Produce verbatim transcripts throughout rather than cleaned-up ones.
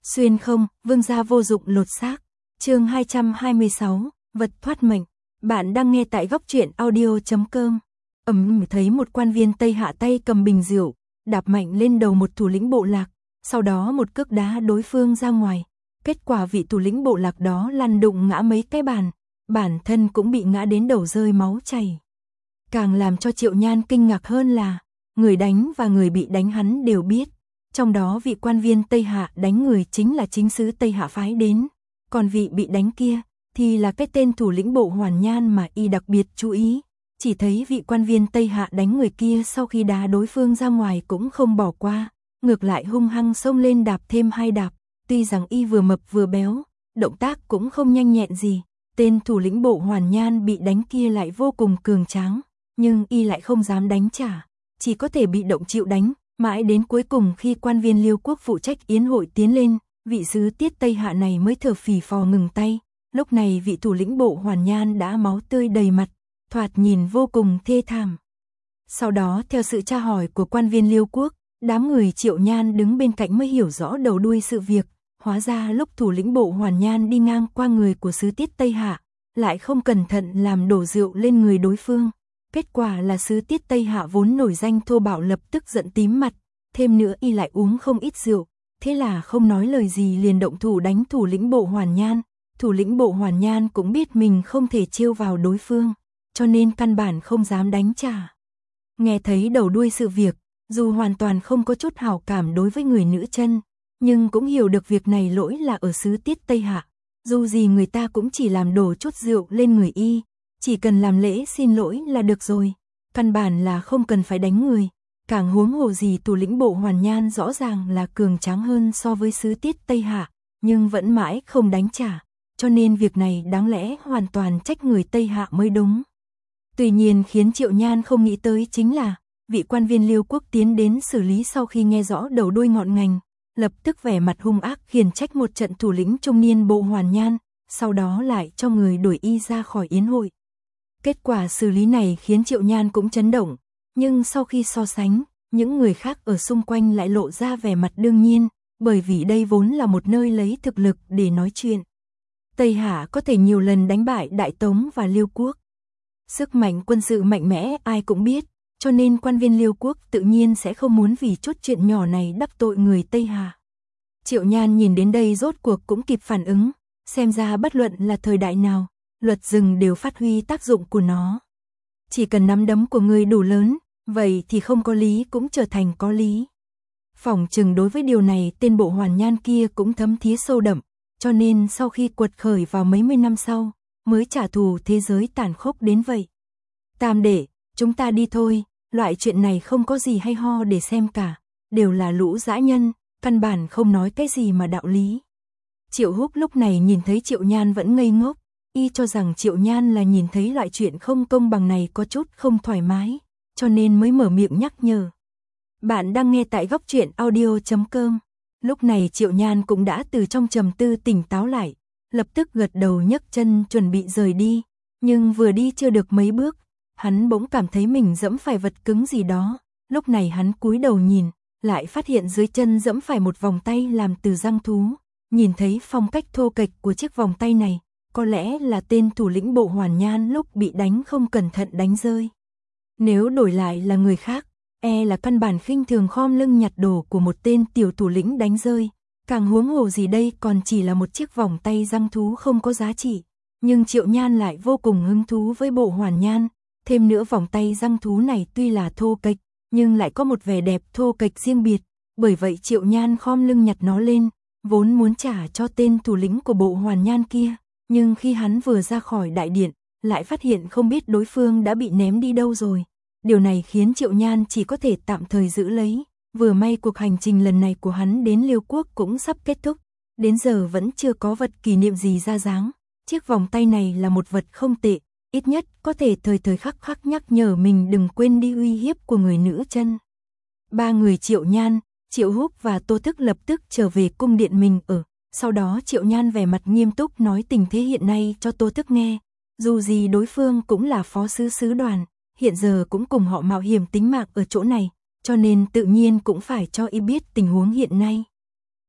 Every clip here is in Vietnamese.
Xuyên không, vương gia vô dụng lột xác. Chương hai trăm hai mươi sáu, vật thoát mệnh. Bạn đang nghe tại góc truyện audio chấm com. Ầm, thấy một quan viên Tây Hạ tay cầm bình rượu, đạp mạnh lên đầu một thủ lĩnh bộ lạc, sau đó một cước đá đối phương ra ngoài. Kết quả vị thủ lĩnh bộ lạc đó lăn đụng ngã mấy cái bàn, bản thân cũng bị ngã đến đầu rơi máu chảy. Càng làm cho Triệu Nhan kinh ngạc hơn là, người đánh và người bị đánh hắn đều biết. Trong đó vị quan viên Tây Hạ đánh người chính là chính sứ Tây Hạ phái đến, còn vị bị đánh kia thì là cái tên thủ lĩnh bộ Hoàn Nhan mà y đặc biệt chú ý. Chỉ thấy vị quan viên Tây Hạ đánh người kia sau khi đá đối phương ra ngoài cũng không bỏ qua, ngược lại hung hăng xông lên đạp thêm hai đạp. Tuy rằng y vừa mập vừa béo, động tác cũng không nhanh nhẹn gì, tên thủ lĩnh bộ Hoàn Nhan bị đánh kia lại vô cùng cường tráng, nhưng y lại không dám đánh trả, chỉ có thể bị động chịu đánh. Mãi đến cuối cùng khi quan viên Liêu quốc phụ trách yến hội tiến lên, vị sứ tiết Tây Hạ này mới thở phì phò ngừng tay. Lúc này vị thủ lĩnh bộ Hoàn Nhan đã máu tươi đầy mặt, thoạt nhìn vô cùng thê thảm. Sau đó theo sự tra hỏi của quan viên Liêu quốc, đám người Triệu Nhan đứng bên cạnh mới hiểu rõ đầu đuôi sự việc. Hóa ra lúc thủ lĩnh bộ Hoàn Nhan đi ngang qua người của sứ tiết Tây Hạ, lại không cẩn thận làm đổ rượu lên người đối phương. Kết quả là sứ tiết Tây Hạ vốn nổi danh thô bạo lập tức giận tím mặt, thêm nữa y lại uống không ít rượu, thế là không nói lời gì liền động thủ đánh thủ lĩnh bộ Hoàn Nhan. Thủ lĩnh bộ Hoàn Nhan cũng biết mình không thể trêu vào đối phương, cho nên căn bản không dám đánh trả. Nghe thấy đầu đuôi sự việc, dù hoàn toàn không có chút hảo cảm đối với người nữ chân, nhưng cũng hiểu được việc này lỗi là ở sứ tiết Tây Hạ. Dù gì người ta cũng chỉ làm đổ chút rượu lên người y, chỉ cần làm lễ xin lỗi là được rồi, căn bản là không cần phải đánh người. Càng huống hồ gì thủ lĩnh bộ Hoàn Nhan rõ ràng là cường tráng hơn so với sứ tiết Tây Hạ, nhưng vẫn mãi không đánh trả, cho nên việc này đáng lẽ hoàn toàn trách người Tây Hạ mới đúng. Tuy nhiên khiến Triệu Nhan không nghĩ tới chính là, vị quan viên Liêu quốc tiến đến xử lý sau khi nghe rõ đầu đuôi ngọn ngành, lập tức vẻ mặt hung ác khiển trách một trận thủ lĩnh trung niên bộ Hoàn Nhan, sau đó lại cho người đuổi y ra khỏi yến hội. Kết quả xử lý này khiến Triệu Nhan cũng chấn động, nhưng sau khi so sánh, những người khác ở xung quanh lại lộ ra vẻ mặt đương nhiên, bởi vì đây vốn là một nơi lấy thực lực để nói chuyện. Tây Hạ có thể nhiều lần đánh bại Đại Tống và Liêu quốc. Sức mạnh quân sự mạnh mẽ ai cũng biết, cho nên quan viên Liêu quốc tự nhiên sẽ không muốn vì chút chuyện nhỏ này đắc tội người Tây Hạ. Triệu Nhan nhìn đến đây rốt cuộc cũng kịp phản ứng, xem ra bất luận là thời đại nào, luật rừng đều phát huy tác dụng của nó. Chỉ cần nắm đấm của người đủ lớn, vậy thì không có lý cũng trở thành có lý. Phỏng chừng đối với điều này tên bộ Hoàn Nhan kia cũng thấm thía sâu đậm, cho nên sau khi quật khởi vào mấy mươi năm sau, mới trả thù thế giới tàn khốc đến vậy. Tam đệ, chúng ta đi thôi, loại chuyện này không có gì hay ho để xem cả, đều là lũ dã nhân, căn bản không nói cái gì mà đạo lý. Triệu Húc lúc này nhìn thấy Triệu Nhan vẫn ngây ngốc, y cho rằng Triệu Nhan là nhìn thấy loại chuyện không công bằng này có chút không thoải mái, cho nên mới mở miệng nhắc nhở. Bạn đang nghe tại góc truyện audio chấm com. Lúc này Triệu Nhan cũng đã từ trong trầm tư tỉnh táo lại, lập tức gật đầu nhấc chân chuẩn bị rời đi, nhưng vừa đi chưa được mấy bước, hắn bỗng cảm thấy mình dẫm phải vật cứng gì đó. Lúc này hắn cúi đầu nhìn, lại phát hiện dưới chân dẫm phải một vòng tay làm từ răng thú. Nhìn thấy phong cách thô kệch của chiếc vòng tay này, có lẽ là tên thủ lĩnh bộ Hoàn Nhan lúc bị đánh không cẩn thận đánh rơi. Nếu đổi lại là người khác, e là căn bản khinh thường khom lưng nhặt đồ của một tên tiểu thủ lĩnh đánh rơi, càng huống hồ gì đây còn chỉ là một chiếc vòng tay răng thú không có giá trị. Nhưng Triệu Nhan lại vô cùng hứng thú với bộ Hoàn Nhan, thêm nữa vòng tay răng thú này tuy là thô kệch, nhưng lại có một vẻ đẹp thô kệch riêng biệt, bởi vậy Triệu Nhan khom lưng nhặt nó lên, vốn muốn trả cho tên thủ lĩnh của bộ Hoàn Nhan kia, nhưng khi hắn vừa ra khỏi đại điện, lại phát hiện không biết đối phương đã bị ném đi đâu rồi. Điều này khiến Triệu Nhan chỉ có thể tạm thời giữ lấy, vừa may cuộc hành trình lần này của hắn đến Liêu quốc cũng sắp kết thúc, đến giờ vẫn chưa có vật kỷ niệm gì ra dáng. Chiếc vòng tay này là một vật không tệ, ít nhất có thể thời thời khắc khắc nhắc nhở mình đừng quên đi uy hiếp của người nữ chân. Ba người Triệu Nhan, Triệu Húc và Tô Thức lập tức trở về cung điện mình ở. Sau đó Triệu Nhan vẻ mặt nghiêm túc nói tình thế hiện nay cho Tô Thức nghe. Dù gì đối phương cũng là phó sứ sứ đoàn, hiện giờ cũng cùng họ mạo hiểm tính mạng ở chỗ này, cho nên tự nhiên cũng phải cho y biết tình huống hiện nay.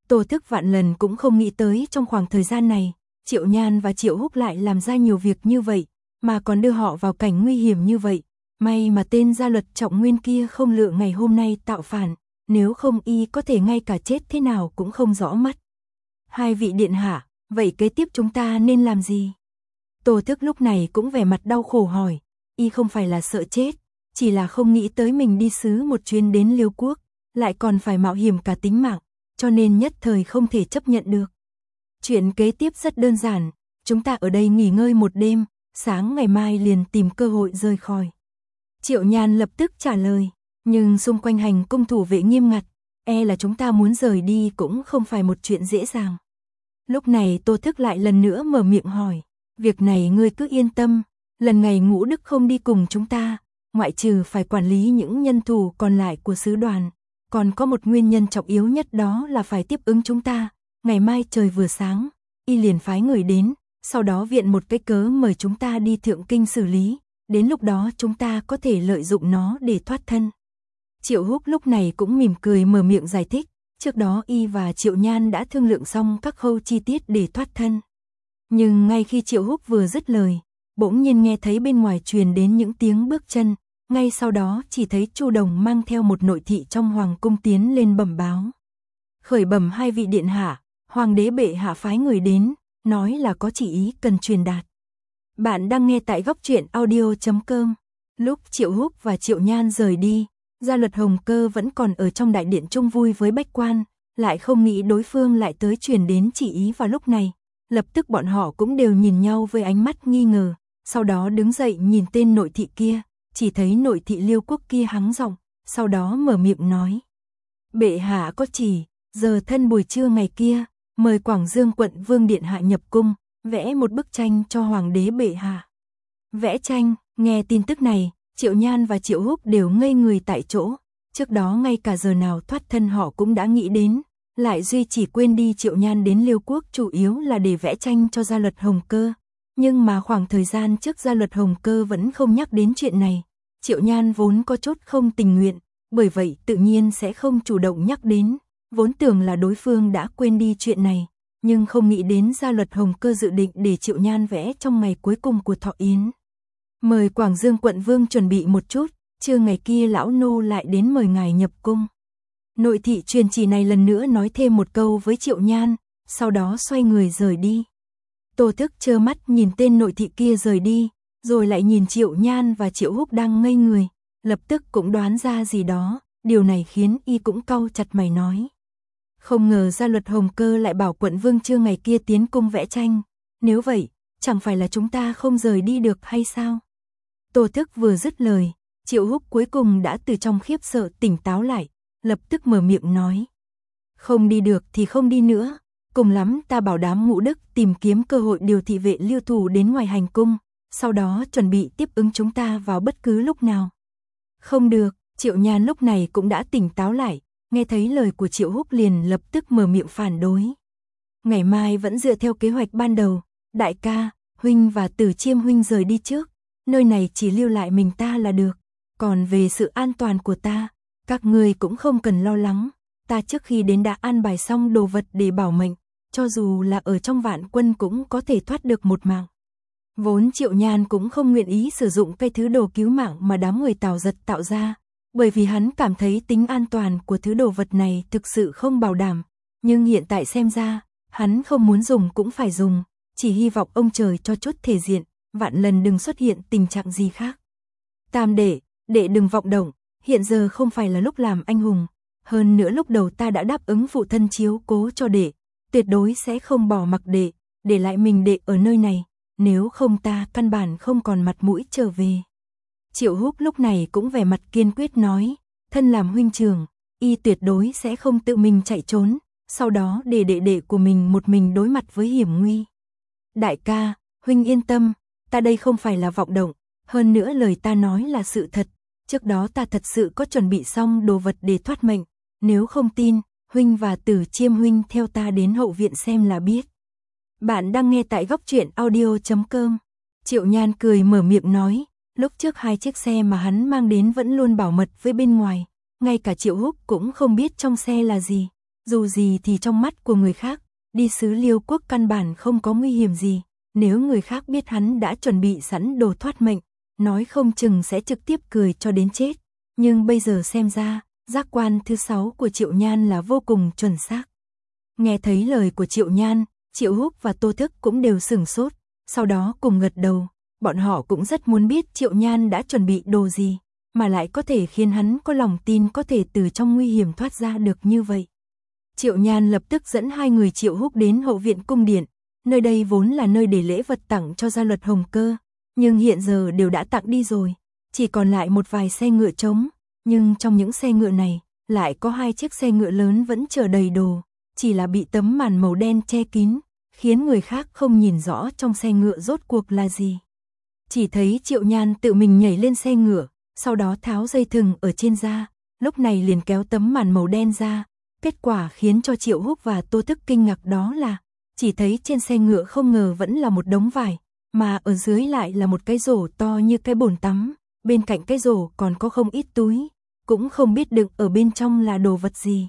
Tô Thức vạn lần cũng không nghĩ tới trong khoảng thời gian này, Triệu Nhan và Triệu Húc lại làm ra nhiều việc như vậy, mà còn đưa họ vào cảnh nguy hiểm như vậy. May mà tên gia luật Trọng Nguyên kia không lựa ngày hôm nay tạo phản, nếu không y có thể ngay cả chết thế nào cũng không rõ mất. Hai vị điện hạ, vậy kế tiếp chúng ta nên làm gì? Tô Thức lúc này cũng vẻ mặt đau khổ hỏi, y không phải là sợ chết, chỉ là không nghĩ tới mình đi sứ một chuyến đến Liêu Quốc, lại còn phải mạo hiểm cả tính mạng, cho nên nhất thời không thể chấp nhận được. Chuyện kế tiếp rất đơn giản, chúng ta ở đây nghỉ ngơi một đêm, sáng ngày mai liền tìm cơ hội rời khỏi. Triệu Nhan lập tức trả lời, nhưng xung quanh hành cung thủ vệ nghiêm ngặt, e là chúng ta muốn rời đi cũng không phải một chuyện dễ dàng. Lúc này Tô Thức lại lần nữa mở miệng hỏi, việc này ngươi cứ yên tâm, lần này Ngũ Đức không đi cùng chúng ta, ngoại trừ phải quản lý những nhân thủ còn lại của sứ đoàn, còn có một nguyên nhân trọng yếu nhất đó là phải tiếp ứng chúng ta. Ngày mai trời vừa sáng, y liền phái người đến, sau đó viện một cái cớ mời chúng ta đi Thượng Kinh xử lý, đến lúc đó chúng ta có thể lợi dụng nó để thoát thân. Triệu Húc lúc này cũng mỉm cười mở miệng giải thích, trước đó y và Triệu Nhan đã thương lượng xong các khâu chi tiết để thoát thân. Nhưng ngay khi Triệu Húc vừa dứt lời, bỗng nhiên nghe thấy bên ngoài truyền đến những tiếng bước chân, ngay sau đó chỉ thấy Chu Đồng mang theo một nội thị trong hoàng cung tiến lên bẩm báo. Khởi bẩm hai vị điện hạ, hoàng đế bệ hạ phái người đến, nói là có chỉ ý cần truyền đạt. Bạn đang nghe tại góc truyện audio chấm com. Lúc Triệu Húc và Triệu Nhan rời đi, gia luật Hồng Cơ vẫn còn ở trong đại điện chung vui với bách quan, lại không nghĩ đối phương lại tới truyền đến chỉ ý vào lúc này. Lập tức bọn họ cũng đều nhìn nhau với ánh mắt nghi ngờ, sau đó đứng dậy nhìn tên nội thị kia, chỉ thấy nội thị Liêu Quốc kia hắng giọng, sau đó mở miệng nói. Bệ hạ có chỉ, giờ thân buổi trưa ngày kia, mời Quảng Dương quận vương điện hạ nhập cung, vẽ một bức tranh cho hoàng đế bệ hạ. Vẽ tranh, nghe tin tức này, Triệu Nhan và Triệu Húc đều ngây người tại chỗ, trước đó ngay cả giờ nào thoát thân họ cũng đã nghĩ đến, lại duy chỉ quên đi Triệu Nhan đến Liêu Quốc chủ yếu là để vẽ tranh cho gia luật Hồng Cơ. Nhưng mà khoảng thời gian trước gia luật Hồng Cơ vẫn không nhắc đến chuyện này, Triệu Nhan vốn có chút không tình nguyện, bởi vậy tự nhiên sẽ không chủ động nhắc đến, vốn tưởng là đối phương đã quên đi chuyện này, nhưng không nghĩ đến gia luật Hồng Cơ dự định để Triệu Nhan vẽ trong ngày cuối cùng của thọ yến. Mời Quảng Dương quận vương chuẩn bị một chút, trưa ngày kia lão nô lại đến mời ngài nhập cung. Nội thị truyền chỉ này lần nữa nói thêm một câu với Triệu Nhan, sau đó xoay người rời đi. Tô Thức trơ mắt nhìn tên nội thị kia rời đi, rồi lại nhìn Triệu Nhan và Triệu Húc đang ngây người, lập tức cũng đoán ra gì đó, điều này khiến y cũng cau chặt mày nói. Không ngờ gia luật Hồng Cơ lại bảo quận vương trưa ngày kia tiến cung vẽ tranh, nếu vậy, chẳng phải là chúng ta không rời đi được hay sao? Tô Thức vừa dứt lời, Triệu Húc cuối cùng đã từ trong khiếp sợ tỉnh táo lại, lập tức mở miệng nói. Không đi được thì không đi nữa, cùng lắm ta bảo đám Ngũ Đức tìm kiếm cơ hội điều thị vệ Liêu thủ đến ngoài hành cung, sau đó chuẩn bị tiếp ứng chúng ta vào bất cứ lúc nào. Không được, Triệu Nhan lúc này cũng đã tỉnh táo lại, nghe thấy lời của Triệu Húc liền lập tức mở miệng phản đối. Ngày mai vẫn dựa theo kế hoạch ban đầu, đại ca, huynh và Tử Chiêm huynh rời đi trước, nơi này chỉ lưu lại mình ta là được, còn về sự an toàn của ta, các ngươi cũng không cần lo lắng, ta trước khi đến đã an bài xong đồ vật để bảo mệnh, cho dù là ở trong vạn quân cũng có thể thoát được một mạng. Vốn Triệu Nhan cũng không nguyện ý sử dụng cái thứ đồ cứu mạng mà đám người Tào Giật tạo ra, bởi vì hắn cảm thấy tính an toàn của thứ đồ vật này thực sự không bảo đảm, nhưng hiện tại xem ra, hắn không muốn dùng cũng phải dùng, chỉ hy vọng ông trời cho chút thể diện, vạn lần đừng xuất hiện tình trạng gì khác. Tam đệ, đệ đừng vọng động, hiện giờ không phải là lúc làm anh hùng, hơn nữa lúc đầu ta đã đáp ứng phụ thân chiếu cố cho đệ, tuyệt đối sẽ không bỏ mặc đệ, để lại mình đệ ở nơi này, nếu không ta căn bản không còn mặt mũi trở về. Triệu Húc lúc này cũng vẻ mặt kiên quyết nói, thân làm huynh trưởng, y tuyệt đối sẽ không tự mình chạy trốn, sau đó để đệ đệ của mình một mình đối mặt với hiểm nguy. Đại ca, huynh yên tâm, ta đây không phải là vọng động, hơn nữa lời ta nói là sự thật, trước đó ta thật sự có chuẩn bị xong đồ vật để thoát mệnh, nếu không tin, huynh và Tử Chiêm huynh theo ta đến hậu viện xem là biết. Bạn đang nghe tại góc truyện audio chấm com. Triệu Nhan cười mở miệng nói, lúc trước hai chiếc xe mà hắn mang đến vẫn luôn bảo mật với bên ngoài, ngay cả Triệu Húc cũng không biết trong xe là gì. Dù gì thì trong mắt của người khác, đi xứ Liêu quốc căn bản không có nguy hiểm gì, nếu người khác biết hắn đã chuẩn bị sẵn đồ thoát mệnh, nói không chừng sẽ trực tiếp cười cho đến chết. Nhưng bây giờ xem ra, giác quan thứ sáu của Triệu Nhan là vô cùng chuẩn xác. Nghe thấy lời của Triệu Nhan, Triệu Húc và Tô Thức cũng đều sửng sốt, sau đó cùng gật đầu, bọn họ cũng rất muốn biết Triệu Nhan đã chuẩn bị đồ gì, mà lại có thể khiến hắn có lòng tin có thể từ trong nguy hiểm thoát ra được như vậy. Triệu Nhan lập tức dẫn hai người Triệu Húc đến hậu viện cung điện, nơi đây vốn là nơi để lễ vật tặng cho gia luật Hồng Cơ, nhưng hiện giờ đều đã tặng đi rồi, chỉ còn lại một vài xe ngựa trống, nhưng trong những xe ngựa này, lại có hai chiếc xe ngựa lớn vẫn chở đầy đồ, chỉ là bị tấm màn màu đen che kín, khiến người khác không nhìn rõ trong xe ngựa rốt cuộc là gì. Chỉ thấy Triệu Nhan tự mình nhảy lên xe ngựa, sau đó tháo dây thừng ở trên ra, lúc này liền kéo tấm màn màu đen ra. Kết quả khiến cho Triệu Húc và Tô Thức kinh ngạc đó là, chỉ thấy trên xe ngựa không ngờ vẫn là một đống vải, mà ở dưới lại là một cái rổ to như cái bồn tắm, bên cạnh cái rổ còn có không ít túi, cũng không biết đựng ở bên trong là đồ vật gì.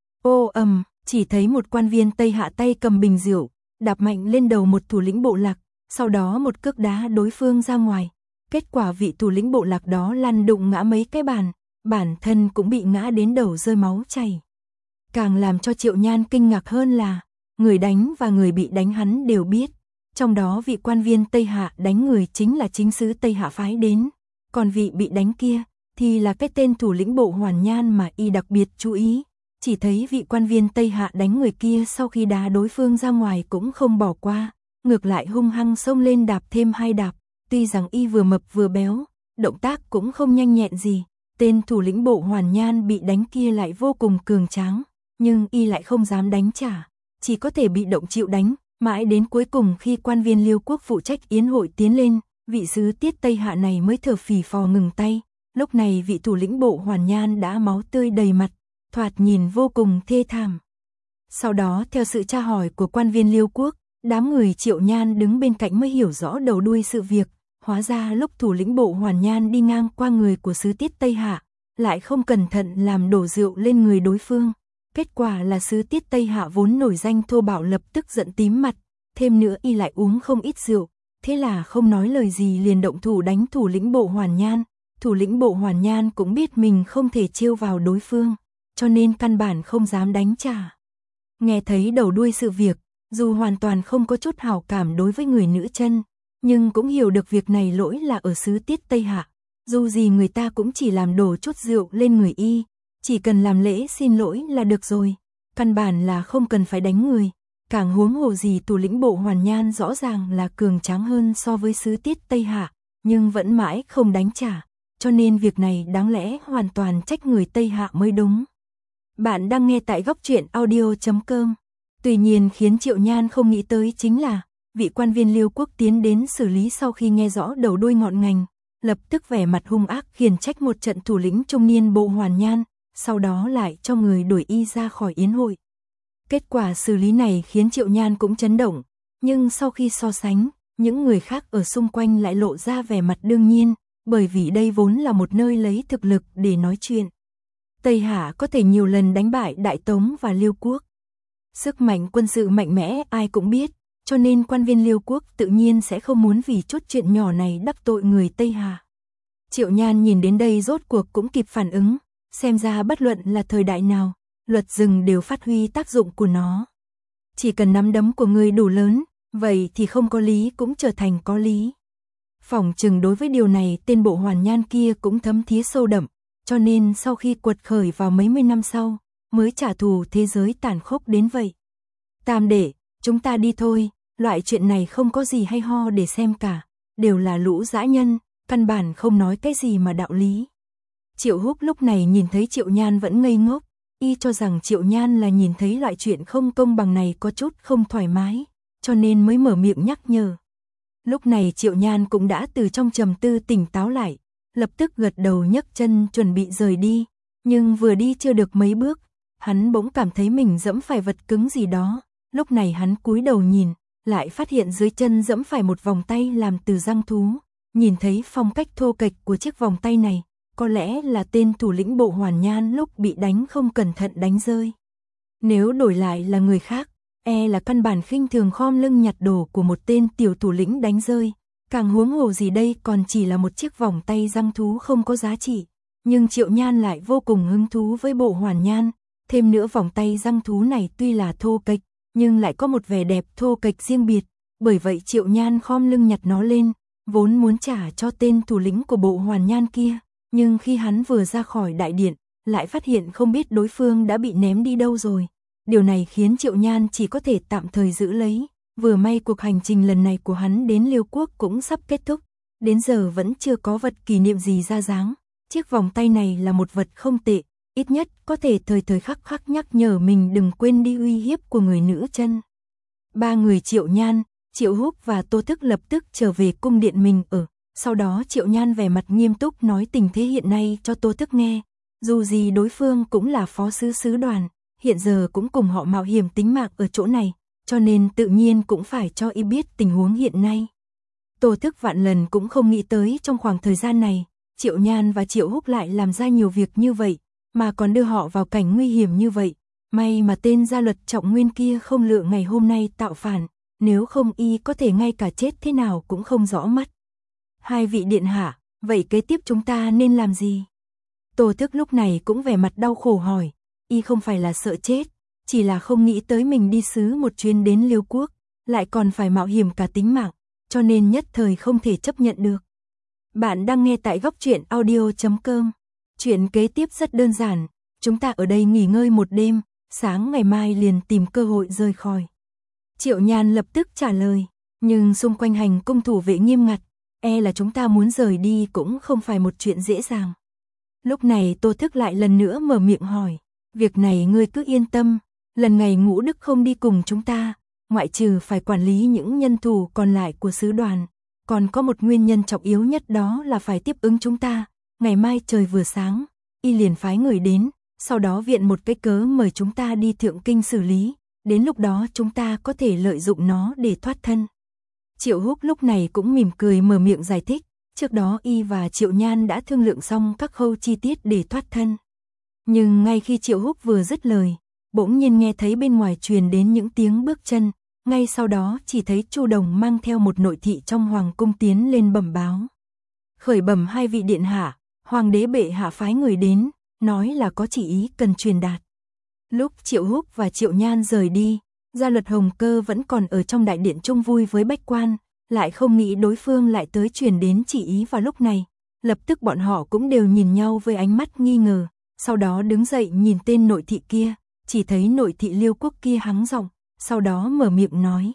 Ô ầm, chỉ thấy một quan viên Tây Hạ tay cầm bình rượu, đạp mạnh lên đầu một thủ lĩnh bộ lạc, sau đó một cước đá đối phương ra ngoài. Kết quả vị thủ lĩnh bộ lạc đó lăn đụng ngã mấy cái bàn, bản thân cũng bị ngã đến đầu rơi máu chảy. Càng làm cho Triệu Nhan kinh ngạc hơn là, người đánh và người bị đánh hắn đều biết, trong đó vị quan viên Tây Hạ đánh người chính là chính sứ Tây Hạ phái đến, còn vị bị đánh kia thì là cái tên thủ lĩnh bộ Hoàn Nhan mà y đặc biệt chú ý. Chỉ thấy vị quan viên Tây Hạ đánh người kia sau khi đá đối phương ra ngoài cũng không bỏ qua, ngược lại hung hăng xông lên đạp thêm hai đạp, tuy rằng y vừa mập vừa béo, động tác cũng không nhanh nhẹn gì, tên thủ lĩnh bộ Hoàn Nhan bị đánh kia lại vô cùng cường tráng, nhưng y lại không dám đánh trả, chỉ có thể bị động chịu đánh, mãi đến cuối cùng khi quan viên Liêu quốc phụ trách yến hội tiến lên, vị sứ Tiết Tây Hạ này mới thở phì phò ngừng tay, lúc này vị thủ lĩnh bộ Hoàn Nhan đã máu tươi đầy mặt, thoạt nhìn vô cùng thê thảm. Sau đó theo sự tra hỏi của quan viên Liêu quốc, đám người Triệu Nhan đứng bên cạnh mới hiểu rõ đầu đuôi sự việc, hóa ra lúc thủ lĩnh bộ Hoàn Nhan đi ngang qua người của sứ Tiết Tây Hạ, lại không cẩn thận làm đổ rượu lên người đối phương. Kết quả là sứ Tiết Tây Hạ vốn nổi danh thô bạo lập tức giận tím mặt, thêm nữa y lại uống không ít rượu, thế là không nói lời gì liền động thủ đánh thủ lĩnh bộ Hoàn Nhan. Thủ lĩnh bộ Hoàn Nhan cũng biết mình không thể trêu vào đối phương, cho nên căn bản không dám đánh trả. Nghe thấy đầu đuôi sự việc, dù hoàn toàn không có chút hảo cảm đối với người nữ chân, nhưng cũng hiểu được việc này lỗi là ở sứ Tiết Tây Hạ, dù gì người ta cũng chỉ làm đổ chút rượu lên người y. Chỉ cần làm lễ xin lỗi là được rồi, căn bản là không cần phải đánh người, càng huống hồ gì thủ lĩnh bộ Hoàn Nhan rõ ràng là cường tráng hơn so với sứ Tiết Tây Hạ, nhưng vẫn mãi không đánh trả, cho nên việc này đáng lẽ hoàn toàn trách người Tây Hạ mới đúng. Bạn đang nghe tại góc truyện audio chấm com. Tuy nhiên khiến Triệu Nhan không nghĩ tới chính là, vị quan viên Liêu quốc tiến đến xử lý sau khi nghe rõ đầu đuôi ngọn ngành, lập tức vẻ mặt hung ác khiển trách một trận thủ lĩnh trung niên bộ Hoàn Nhan, sau đó lại cho người đuổi y ra khỏi yến hội. Kết quả xử lý này khiến Triệu Nhan cũng chấn động, nhưng sau khi so sánh, những người khác ở xung quanh lại lộ ra vẻ mặt đương nhiên, bởi vì đây vốn là một nơi lấy thực lực để nói chuyện. Tây Hạ có thể nhiều lần đánh bại Đại Tống và Liêu quốc. Sức mạnh quân sự mạnh mẽ ai cũng biết, cho nên quan viên Liêu quốc tự nhiên sẽ không muốn vì chút chuyện nhỏ này đắc tội người Tây Hạ. Triệu Nhan nhìn đến đây rốt cuộc cũng kịp phản ứng, xem ra bất luận là thời đại nào, luật rừng đều phát huy tác dụng của nó. Chỉ cần nắm đấm của người đủ lớn, vậy thì không có lý cũng trở thành có lý. Phỏng chừng đối với điều này tên bộ Hoàn Nhan kia cũng thấm thía sâu đậm, cho nên sau khi quật khởi vào mấy mươi năm sau, mới trả thù thế giới tàn khốc đến vậy. Tam đệ, chúng ta đi thôi, loại chuyện này không có gì hay ho để xem cả, đều là lũ dã nhân, căn bản không nói cái gì mà đạo lý. Triệu Húc lúc này nhìn thấy Triệu Nhan vẫn ngây ngốc, y cho rằng Triệu Nhan là nhìn thấy loại chuyện không công bằng này có chút không thoải mái, cho nên mới mở miệng nhắc nhở. Lúc này Triệu Nhan cũng đã từ trong trầm tư tỉnh táo lại, lập tức gật đầu nhấc chân chuẩn bị rời đi, nhưng vừa đi chưa được mấy bước, hắn bỗng cảm thấy mình dẫm phải vật cứng gì đó, lúc này hắn cúi đầu nhìn, lại phát hiện dưới chân dẫm phải một vòng tay làm từ răng thú, nhìn thấy phong cách thô kệch của chiếc vòng tay này, có lẽ là tên thủ lĩnh bộ Hoàn Nhan lúc bị đánh không cẩn thận đánh rơi. Nếu đổi lại là người khác, e là căn bản khinh thường khom lưng nhặt đồ của một tên tiểu thủ lĩnh đánh rơi, càng huống hồ gì đây còn chỉ là một chiếc vòng tay răng thú không có giá trị. Nhưng Triệu Nhan lại vô cùng hứng thú với bộ hoàn nhan, thêm nữa vòng tay răng thú này tuy là thô kệch, nhưng lại có một vẻ đẹp thô kệch riêng biệt, bởi vậy Triệu Nhan khom lưng nhặt nó lên, vốn muốn trả cho tên thủ lĩnh của bộ hoàn nhan kia, nhưng khi hắn vừa ra khỏi đại điện, lại phát hiện không biết đối phương đã bị ném đi đâu rồi. Điều này khiến Triệu Nhan chỉ có thể tạm thời giữ lấy, vừa may cuộc hành trình lần này của hắn đến Liêu Quốc cũng sắp kết thúc, đến giờ vẫn chưa có vật kỷ niệm gì ra dáng. Chiếc vòng tay này là một vật không tệ, ít nhất có thể thời thời khắc khắc nhắc nhở mình đừng quên đi uy hiếp của người nữ chân. Ba người Triệu Nhan, Triệu Húc và Tô Thức lập tức trở về cung điện mình ở, sau đó Triệu Nhan vẻ mặt nghiêm túc nói tình thế hiện nay cho Tô Thức nghe, dù gì đối phương cũng là phó sứ sứ đoàn, hiện giờ cũng cùng họ mạo hiểm tính mạng ở chỗ này, cho nên tự nhiên cũng phải cho y biết tình huống hiện nay. Tô Thức vạn lần cũng không nghĩ tới trong khoảng thời gian này, Triệu Nhan và Triệu Húc lại làm ra nhiều việc như vậy, mà còn đưa họ vào cảnh nguy hiểm như vậy. May mà tên gia luật Trọng Nguyên kia không lựa ngày hôm nay tạo phản, nếu không y có thể ngay cả chết thế nào cũng không rõ mắt. Hai vị điện hạ, vậy kế tiếp chúng ta nên làm gì? Tô Thức lúc này cũng vẻ mặt đau khổ hỏi, y không phải là sợ chết, chỉ là không nghĩ tới mình đi sứ một chuyến đến Liêu Quốc, lại còn phải mạo hiểm cả tính mạng, cho nên nhất thời không thể chấp nhận được. Bạn đang nghe tại góc truyện audio chấm com. Chuyện kế tiếp rất đơn giản, chúng ta ở đây nghỉ ngơi một đêm, sáng ngày mai liền tìm cơ hội rời khỏi. Triệu Nhan lập tức trả lời, nhưng xung quanh hành cung thủ vệ nghiêm ngặt, e là chúng ta muốn rời đi cũng không phải một chuyện dễ dàng. Lúc này Tô Thức lại lần nữa mở miệng hỏi, việc này ngươi cứ yên tâm, lần này Ngũ Đức không đi cùng chúng ta, ngoại trừ phải quản lý những nhân thủ còn lại của sứ đoàn, còn có một nguyên nhân trọng yếu nhất đó là phải tiếp ứng chúng ta. Ngày mai trời vừa sáng, y liền phái người đến, sau đó viện một cái cớ mời chúng ta đi Thượng Kinh xử lý, đến lúc đó chúng ta có thể lợi dụng nó để thoát thân. Triệu Húc lúc này cũng mỉm cười mở miệng giải thích, trước đó y và Triệu Nhan đã thương lượng xong các khâu chi tiết để thoát thân. Nhưng ngay khi Triệu Húc vừa dứt lời, bỗng nhiên nghe thấy bên ngoài truyền đến những tiếng bước chân, ngay sau đó chỉ thấy Chu Đồng mang theo một nội thị trong hoàng cung tiến lên bẩm báo. Khởi bẩm hai vị điện hạ, Hoàng đế bệ hạ phái người đến, nói là có chỉ ý cần truyền đạt. Lúc Triệu Húc và Triệu Nhan rời đi, gia luật Hồng Cơ vẫn còn ở trong đại điện chung vui với bách quan, lại không nghĩ đối phương lại tới truyền đến chỉ ý vào lúc này. Lập tức bọn họ cũng đều nhìn nhau với ánh mắt nghi ngờ, sau đó đứng dậy nhìn tên nội thị kia, chỉ thấy nội thị Liêu Quốc kia hắng giọng, sau đó mở miệng nói.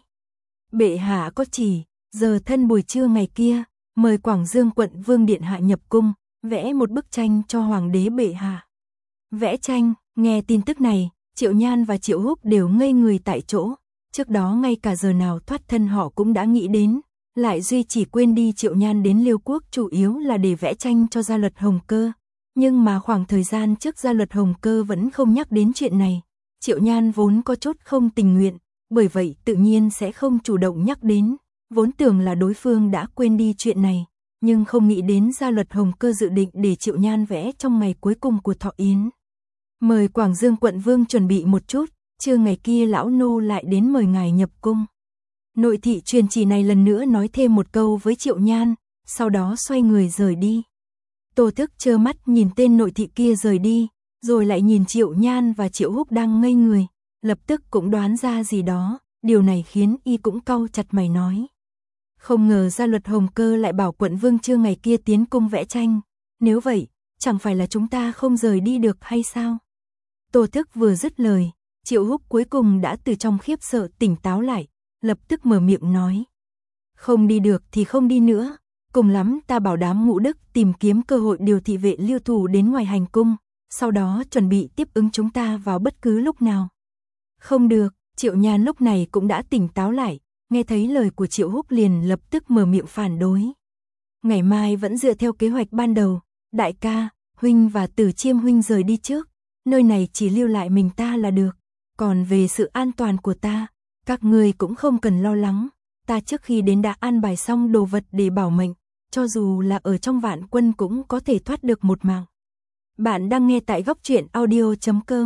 Bệ hạ có chỉ, giờ thân buổi trưa ngày kia, mời Quảng Dương quận vương điện hạ nhập cung, vẽ một bức tranh cho Hoàng đế bệ hạ. Vẽ tranh, nghe tin tức này, Triệu Nhan và Triệu Húc đều ngây người tại chỗ, trước đó ngay cả giờ nào thoát thân họ cũng đã nghĩ đến, lại duy chỉ quên đi Triệu Nhan đến Liêu Quốc chủ yếu là để vẽ tranh cho gia luật Hồng Cơ, nhưng mà khoảng thời gian trước gia luật Hồng Cơ vẫn không nhắc đến chuyện này, Triệu Nhan vốn có chút không tình nguyện, bởi vậy tự nhiên sẽ không chủ động nhắc đến, vốn tưởng là đối phương đã quên đi chuyện này. Nhưng không nghĩ đến gia luật Hồng Cơ dự định để Triệu Nhan vẽ trong ngày cuối cùng của thọ yến. Mời Quảng Dương quận vương chuẩn bị một chút, trưa ngày kia lão nô lại đến mời ngài nhập cung. Nội thị truyền chỉ này lần nữa nói thêm một câu với Triệu Nhan, sau đó xoay người rời đi. Tô Thức trơ mắt nhìn tên nội thị kia rời đi, rồi lại nhìn Triệu Nhan và Triệu Húc đang ngây người, lập tức cũng đoán ra gì đó, điều này khiến y cũng cau chặt mày nói. Không ngờ gia luật Hồng Cơ lại bảo quận vương trưa ngày kia tiến cung vẽ tranh, nếu vậy, chẳng phải là chúng ta không rời đi được hay sao? Tô Thức vừa dứt lời, Triệu Húc cuối cùng đã từ trong khiếp sợ tỉnh táo lại, lập tức mở miệng nói. Không đi được thì không đi nữa, cùng lắm ta bảo đám Ngũ Đức tìm kiếm cơ hội điều thị vệ Liêu Thủ đến ngoài hành cung, sau đó chuẩn bị tiếp ứng chúng ta vào bất cứ lúc nào. Không được, Triệu Nhan lúc này cũng đã tỉnh táo lại, nghe thấy lời của Triệu Húc liền lập tức mở miệng phản đối. Ngày mai vẫn dựa theo kế hoạch ban đầu, đại ca, huynh và Tử Chiêm huynh rời đi trước, nơi này chỉ lưu lại mình ta là được, còn về sự an toàn của ta, các ngươi cũng không cần lo lắng, ta trước khi đến đã an bài xong đồ vật để bảo mệnh, cho dù là ở trong vạn quân cũng có thể thoát được một mạng. Bạn đang nghe tại góc truyện audio chấm com.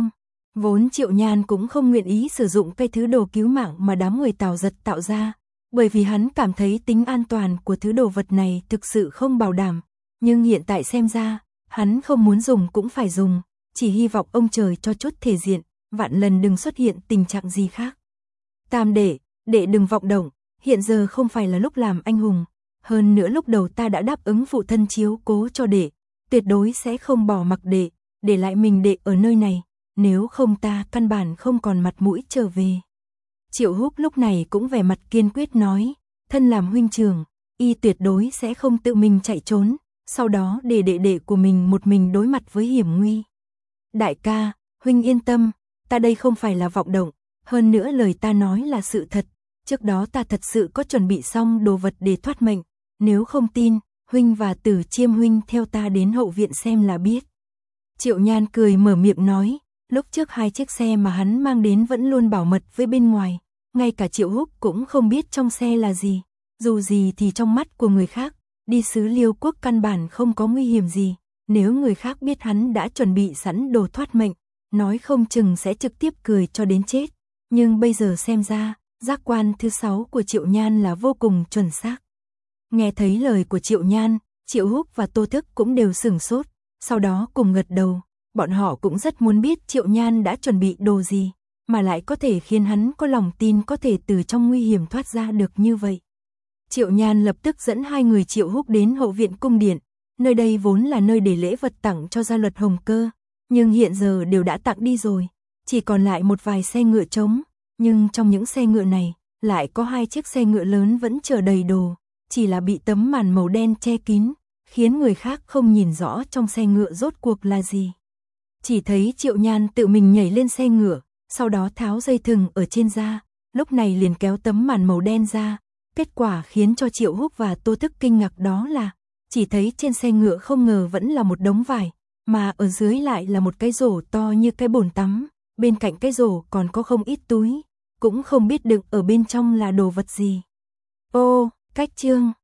Vốn Triệu Nhan cũng không nguyện ý sử dụng cái thứ đồ cứu mạng mà đám người Tào Giật tạo ra, bởi vì hắn cảm thấy tính an toàn của thứ đồ vật này thực sự không bảo đảm, nhưng hiện tại xem ra, hắn không muốn dùng cũng phải dùng, chỉ hy vọng ông trời cho chút thể diện, vạn lần đừng xuất hiện tình trạng gì khác. Tam đệ, đệ đừng vọng động, hiện giờ không phải là lúc làm anh hùng, hơn nữa lúc đầu ta đã đáp ứng phụ thân chiếu cố cho đệ, tuyệt đối sẽ không bỏ mặc đệ, để lại mình đệ ở nơi này, nếu không ta căn bản không còn mặt mũi trở về. Triệu Húc lúc này cũng vẻ mặt kiên quyết nói, thân làm huynh trưởng, y tuyệt đối sẽ không tự mình chạy trốn, sau đó để đệ đệ của mình một mình đối mặt với hiểm nguy. Đại ca, huynh yên tâm, ta đây không phải là vọng động, hơn nữa lời ta nói là sự thật, trước đó ta thật sự có chuẩn bị xong đồ vật để thoát mệnh, nếu không tin, huynh và Tử Chiêm huynh theo ta đến hậu viện xem là biết. Triệu Nhan cười mở miệng nói, lúc trước hai chiếc xe mà hắn mang đến vẫn luôn bảo mật với bên ngoài, ngay cả Triệu Húc cũng không biết trong xe là gì, dù gì thì trong mắt của người khác, đi xứ Liêu quốc căn bản không có nguy hiểm gì, nếu người khác biết hắn đã chuẩn bị sẵn đồ thoát mệnh, nói không chừng sẽ trực tiếp cười cho đến chết, nhưng bây giờ xem ra, giác quan thứ sáu của Triệu Nhan là vô cùng chuẩn xác. Nghe thấy lời của Triệu Nhan, Triệu Húc và Tô Thức cũng đều sửng sốt, sau đó cùng gật đầu, bọn họ cũng rất muốn biết Triệu Nhan đã chuẩn bị đồ gì, mà lại có thể khiến hắn có lòng tin có thể từ trong nguy hiểm thoát ra được như vậy. Triệu Nhan lập tức dẫn hai người Triệu Húc đến hậu viện cung điện, nơi đây vốn là nơi để lễ vật tặng cho gia luật Hồng Cơ, nhưng hiện giờ đều đã tặng đi rồi, chỉ còn lại một vài xe ngựa trống, nhưng trong những xe ngựa này, lại có hai chiếc xe ngựa lớn vẫn chở đầy đồ, chỉ là bị tấm màn màu đen che kín, khiến người khác không nhìn rõ trong xe ngựa rốt cuộc là gì. Chỉ thấy Triệu Nhan tự mình nhảy lên xe ngựa, sau đó tháo dây thừng ở trên da, lúc này liền kéo tấm màn màu đen ra, kết quả khiến cho Triệu Húc và Tô Thức kinh ngạc đó là, chỉ thấy trên xe ngựa không ngờ vẫn là một đống vải, mà ở dưới lại là một cái rổ to như cái bồn tắm, bên cạnh cái rổ còn có không ít túi, cũng không biết đựng ở bên trong là đồ vật gì. Ô, cách chương